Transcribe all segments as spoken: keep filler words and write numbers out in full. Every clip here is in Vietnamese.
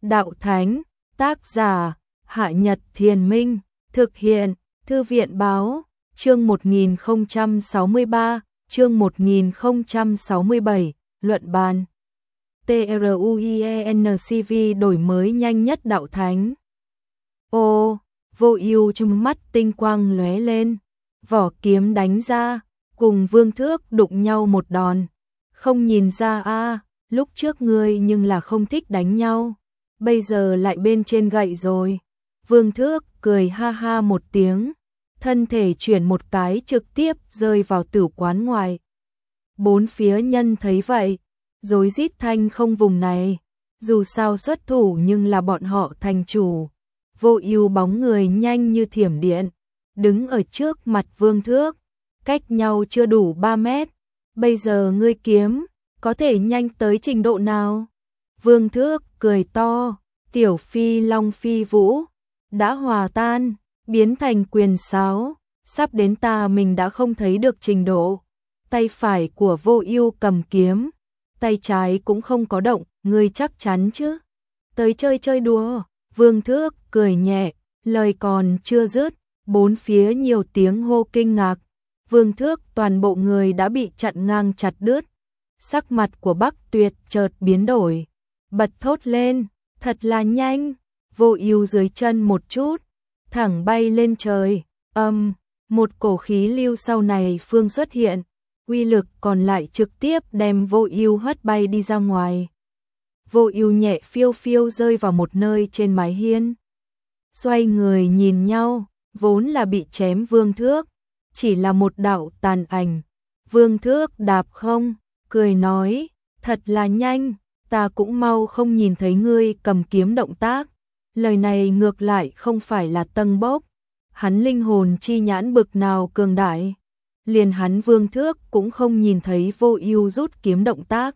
Đạo Thánh, tác giả, Hạ Nhật Thiền Minh, thực hiện, Thư viện Báo, chương một nghìn không trăm sáu mươi ba, chương một nghìn không trăm sáu mươi bảy, luận bàn. TRUIENCV đổi mới nhanh nhất Đạo Thánh. Ô, Vô Ưu trong mắt tinh quang lóe lên, vỏ kiếm đánh ra, cùng Vương Thước đụng nhau một đòn. Không nhìn ra a, à, lúc trước ngươi nhưng là không thích đánh nhau, bây giờ lại bên trên gậy rồi. Vương Thước cười ha ha một tiếng, thân thể chuyển một cái trực tiếp rơi vào tử quán ngoài. Bốn phía nhân thấy vậy, rối rít thanh không vùng này, dù sao xuất thủ nhưng là bọn họ thành chủ. Vô Ưu bóng người nhanh như thiểm điện, đứng ở trước mặt Vương Thước, cách nhau chưa đủ ba mét. Bây giờ ngươi kiếm, có thể nhanh tới trình độ nào? Vương Thước cười to, tiểu phi long phi vũ, đã hòa tan, biến thành quyền sáo, sắp đến ta mình đã không thấy được trình độ. Tay phải của Vô Ưu cầm kiếm, tay trái cũng không có động, ngươi chắc chắn chứ? Tới chơi chơi đùa. Vương Thước cười nhẹ, lời còn chưa dứt, bốn phía nhiều tiếng hô kinh ngạc. Vương Thước toàn bộ người đã bị chặn ngang chặt đứt. Sắc mặt của Bắc Tuyệt chợt biến đổi, bật thốt lên, thật là nhanh. Vô Ưu dưới chân một chút, thẳng bay lên trời. Âm, um, một cổ khí lưu sau này phương xuất hiện, uy lực còn lại trực tiếp đem Vô Ưu hất bay đi ra ngoài. Vô Ưu nhẹ phiêu phiêu rơi vào một nơi trên mái hiên. Xoay người nhìn nhau, vốn là bị chém Vương Thước, chỉ là một đạo tàn ảnh. Vương Thước đạp không, cười nói, thật là nhanh, ta cũng mau không nhìn thấy ngươi cầm kiếm động tác. Lời này ngược lại không phải là tâng bốc, hắn linh hồn chi nhãn bực nào cường đại, liền hắn Vương Thước cũng không nhìn thấy Vô Ưu rút kiếm động tác.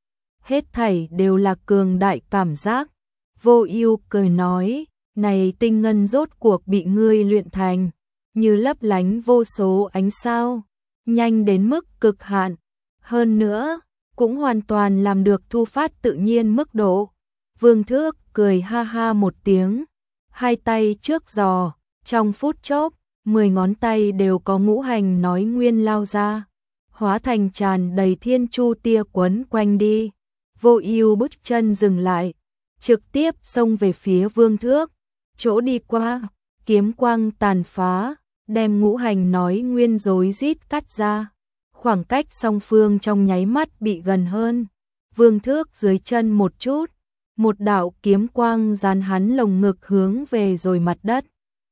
Hết thảy đều là cường đại cảm giác. Vô Ưu cười nói, này tinh ngân rốt cuộc bị ngươi luyện thành, như lấp lánh vô số ánh sao, nhanh đến mức cực hạn. Hơn nữa, cũng hoàn toàn làm được thu phát tự nhiên mức độ. Vương Thước cười ha ha một tiếng, hai tay trước giò, trong phút chốc, mười ngón tay đều có ngũ hành nói nguyên lao ra, hóa thành tràn đầy thiên chu tia quấn quanh đi. Vô Ưu bước chân dừng lại, trực tiếp xông về phía Vương Thước, chỗ đi qua, kiếm quang tàn phá, đem ngũ hành nói nguyên rối rít cắt ra. Khoảng cách song phương trong nháy mắt bị gần hơn. Vương Thước dưới chân một chút, một đạo kiếm quang dán hắn lồng ngực hướng về rồi mặt đất.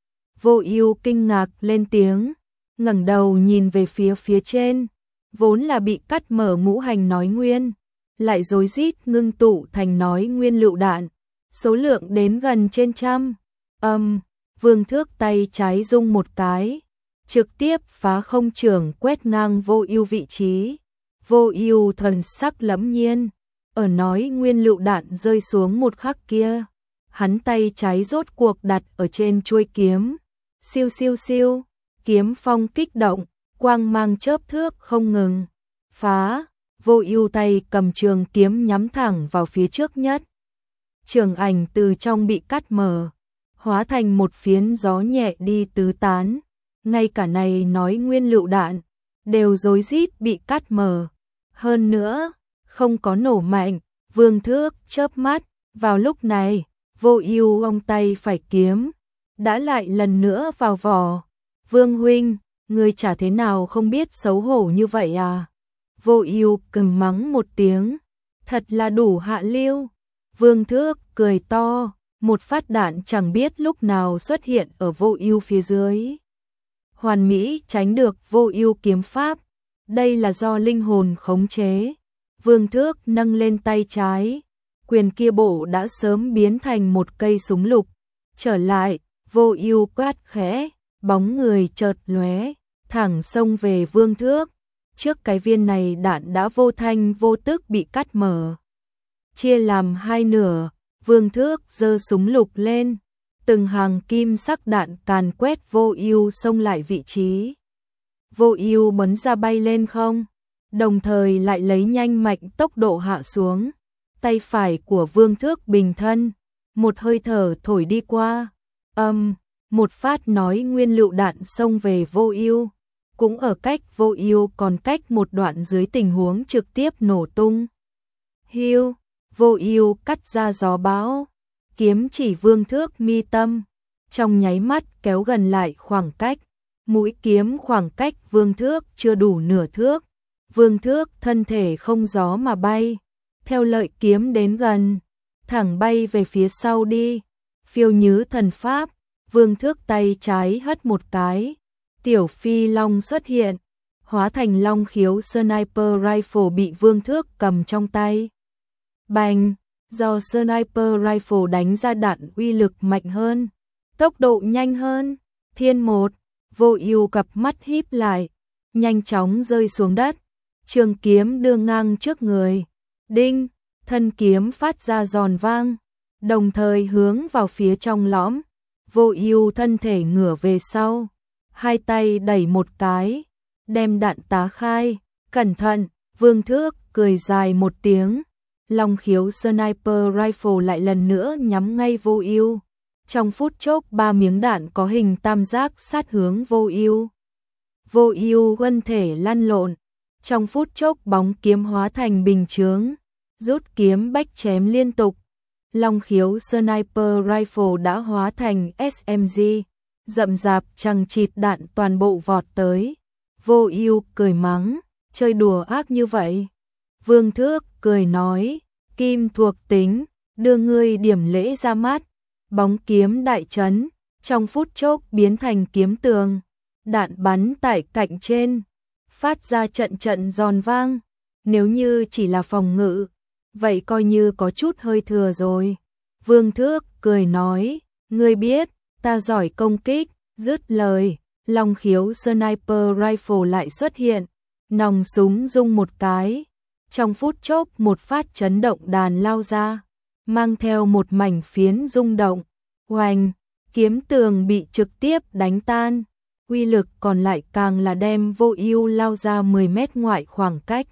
Vô Ưu kinh ngạc lên tiếng, ngẩng đầu nhìn về phía phía trên, vốn là bị cắt mở ngũ hành nói nguyên, lại rối rít ngưng tụ thành nói nguyên lựu đạn, số lượng đến gần trên trăm. Âm, um, Vương Thước tay trái rung một cái, trực tiếp phá không trường quét ngang Vô Ưu vị trí. Vô Ưu thần sắc lẫm nhiên, ở nói nguyên lựu đạn rơi xuống một khắc kia, hắn tay trái rốt cuộc đặt ở trên chuôi kiếm. Siêu siêu siêu, kiếm phong kích động, quang mang chớp thước không ngừng. Phá, Vô Ưu tay cầm trường kiếm nhắm thẳng vào phía trước nhất. Trường ảnh từ trong bị cắt mở, hóa thành một phiến gió nhẹ đi tứ tán. Ngay cả này nói nguyên lựu đạn đều rối rít bị cắt mở. Hơn nữa, không có nổ mạnh. Vương Thước chớp mắt, vào lúc này, Vô Ưu ong tay phải kiếm đã lại lần nữa vào vỏ. Vương huynh, ngươi chả thế nào không biết xấu hổ như vậy à? Vô Ưu cầm mắng một tiếng, thật là đủ hạ lưu. Vương Thước cười to, một phát đạn chẳng biết lúc nào xuất hiện ở Vô Ưu phía dưới. Hoàn mỹ tránh được Vô Ưu kiếm pháp, đây là do linh hồn khống chế. Vương Thước nâng lên tay trái, quyền kia bộ đã sớm biến thành một cây súng lục. Trở lại, Vô Ưu quát khẽ, bóng người chợt lóe, thẳng xông về Vương Thước. Trước cái viên này đạn đã vô thanh vô tức bị cắt mở, chia làm hai nửa. Vương Thước giơ súng lục lên, từng hàng kim sắc đạn càn quét Vô Ưu xông lại vị trí. Vô Ưu bắn ra bay lên không, đồng thời lại lấy nhanh mạnh tốc độ hạ xuống. Tay phải của Vương Thước bình thân, một hơi thở thổi đi qua, âm, một phát nói nguyên lựu đạn xông về Vô Ưu, cũng ở cách Vô Ưu còn cách một đoạn dưới tình huống trực tiếp nổ tung. Hiu, Vô Ưu cắt ra gió bão, kiếm chỉ Vương Thước mi tâm, trong nháy mắt kéo gần lại khoảng cách, mũi kiếm khoảng cách Vương Thước chưa đủ nửa thước. Vương Thước thân thể không gió mà bay, theo lợi kiếm đến gần, thẳng bay về phía sau đi, phiêu như thần pháp. Vương Thước tay trái hất một cái, tiểu phi long xuất hiện, hóa thành long khiếu sniper rifle bị Vương Thước cầm trong tay. Bành, do sniper rifle đánh ra đạn uy lực mạnh hơn, tốc độ nhanh hơn, thiên một, Vô Ưu cặp mắt híp lại, nhanh chóng rơi xuống đất, trường kiếm đưa ngang trước người, đinh, thân kiếm phát ra giòn vang, đồng thời hướng vào phía trong lõm. Vô Ưu thân thể ngửa về sau, hai tay đẩy một cái, đem đạn tá khai, cẩn thận. Vương Thước cười dài một tiếng, long khiếu sniper rifle lại lần nữa nhắm ngay Vô Ưu. Trong phút chốc ba miếng đạn có hình tam giác sát hướng Vô Ưu. Vô Ưu thân thể lăn lộn, trong phút chốc bóng kiếm hóa thành bình chướng, rút kiếm bách chém liên tục. Long khiếu sniper rifle đã hóa thành ét em giê, rậm rạp chằng chịt đạn toàn bộ vọt tới. Vô Ưu cười mắng, chơi đùa ác như vậy. Vương Thước cười nói, kim thuộc tính, đưa ngươi điểm lễ ra mắt. Bóng kiếm đại chấn, trong phút chốc biến thành kiếm tường, đạn bắn tại cạnh trên, phát ra trận trận giòn vang. Nếu như chỉ là phòng ngự, vậy coi như có chút hơi thừa rồi. Vương Thước cười nói, ngươi biết, ta giỏi công kích. Dứt lời, long khiếu sniper rifle lại xuất hiện, nòng súng rung một cái, trong phút chốc một phát chấn động đàn lao ra, mang theo một mảnh phiến rung động. Oanh, kiếm tường bị trực tiếp đánh tan, uy lực còn lại càng là đem Vô Ưu lao ra mười mét ngoại khoảng cách.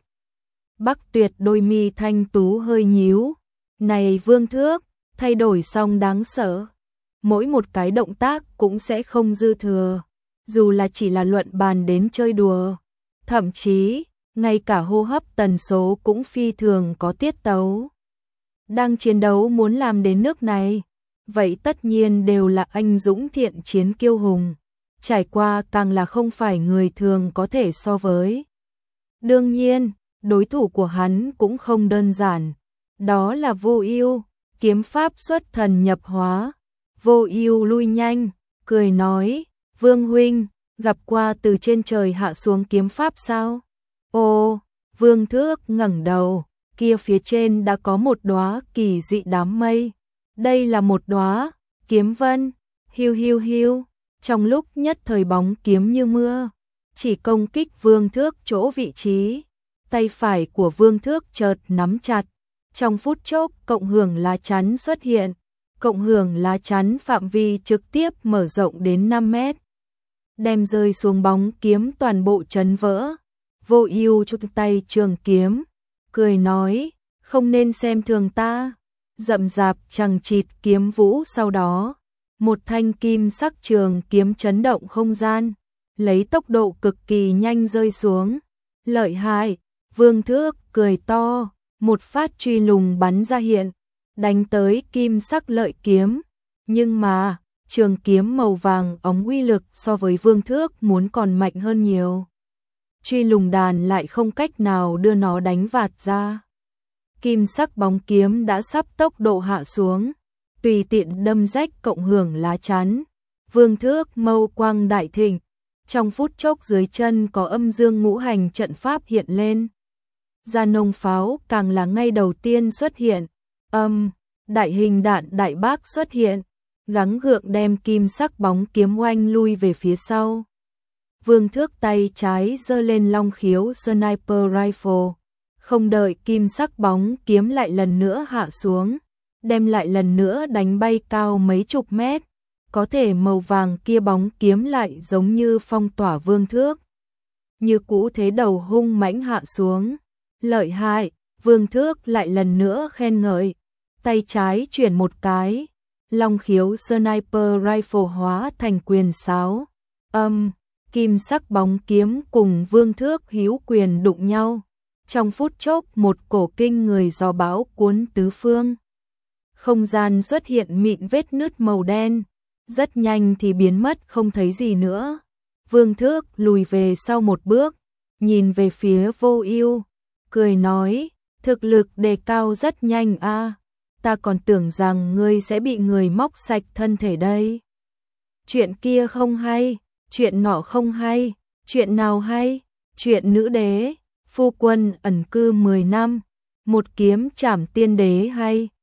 Bắc Tuyệt đôi mi thanh tú hơi nhíu, này Vương Thước, thay đổi xong đáng sợ. Mỗi một cái động tác cũng sẽ không dư thừa, dù là chỉ là luận bàn đến chơi đùa, thậm chí ngay cả hô hấp tần số cũng phi thường có tiết tấu. Đang chiến đấu muốn làm đến nước này, vậy tất nhiên đều là anh dũng thiện chiến kiêu hùng, trải qua càng là không phải người thường có thể so với. Đương nhiên, đối thủ của hắn cũng không đơn giản, đó là Vô Ưu, kiếm pháp xuất thần nhập hóa. Vô Ưu lui nhanh, cười nói, Vương huynh, gặp qua từ trên trời hạ xuống kiếm pháp sao? Ồ, Vương Thước ngẩng đầu, kia phía trên đã có một đóa kỳ dị đám mây. Đây là một đóa kiếm vân, hiu hiu hiu, trong lúc nhất thời bóng kiếm như mưa, chỉ công kích Vương Thước chỗ vị trí. Tay phải của Vương Thước chợt nắm chặt, trong phút chốc cộng hưởng lá chắn xuất hiện, cộng hưởng lá chắn phạm vi trực tiếp mở rộng đến năm mét, đem rơi xuống bóng kiếm toàn bộ chấn vỡ. Vô Ưu chụp tay trường kiếm, cười nói, không nên xem thường ta. Rậm rạp chằng chịt kiếm vũ, sau đó một thanh kim sắc trường kiếm chấn động không gian, lấy tốc độ cực kỳ nhanh rơi xuống. Lợi hại, Vương Thước cười to, một phát truy lùng bắn ra hiện, đánh tới kim sắc lợi kiếm, nhưng mà trường kiếm màu vàng óng uy lực so với Vương Thước muốn còn mạnh hơn nhiều. Truy lùng đàn lại không cách nào đưa nó đánh vạt ra. Kim sắc bóng kiếm đã sắp tốc độ hạ xuống, tùy tiện đâm rách cộng hưởng lá chắn. Vương Thước mâu quang đại thịnh, trong phút chốc dưới chân có âm dương ngũ hành trận pháp hiện lên. Gia nông pháo càng là ngay đầu tiên xuất hiện, âm, đại hình đạn đại bác xuất hiện, gắng gượng đem kim sắc bóng kiếm oanh lui về phía sau. Vương Thước tay trái giơ lên long khiếu sniper rifle, không đợi kim sắc bóng kiếm lại lần nữa hạ xuống, đem lại lần nữa đánh bay cao mấy chục mét, có thể màu vàng kia bóng kiếm lại giống như phong tỏa Vương Thước. Như cũ thế đầu hung mãnh hạ xuống, lợi hại, Vương Thước lại lần nữa khen ngợi, tay trái chuyển một cái, long khiếu sniper rifle hóa thành quyền sáo, âm, kim sắc bóng kiếm cùng vương thước hữu quyền đụng nhau. Trong phút chốc một cổ kinh người gió bão cuốn tứ phương. Không gian xuất hiện mịn vết nứt màu đen, rất nhanh thì biến mất không thấy gì nữa. Vương thước lùi về sau một bước, nhìn về phía Vô Ưu, cười nói, thực lực đề cao rất nhanh a, ta còn tưởng rằng ngươi sẽ bị người móc sạch thân thể đây. Chuyện kia không hay, chuyện nọ không hay, chuyện nào hay? Chuyện nữ đế, phu quân ẩn cư mười năm, một kiếm trảm tiên đế hay.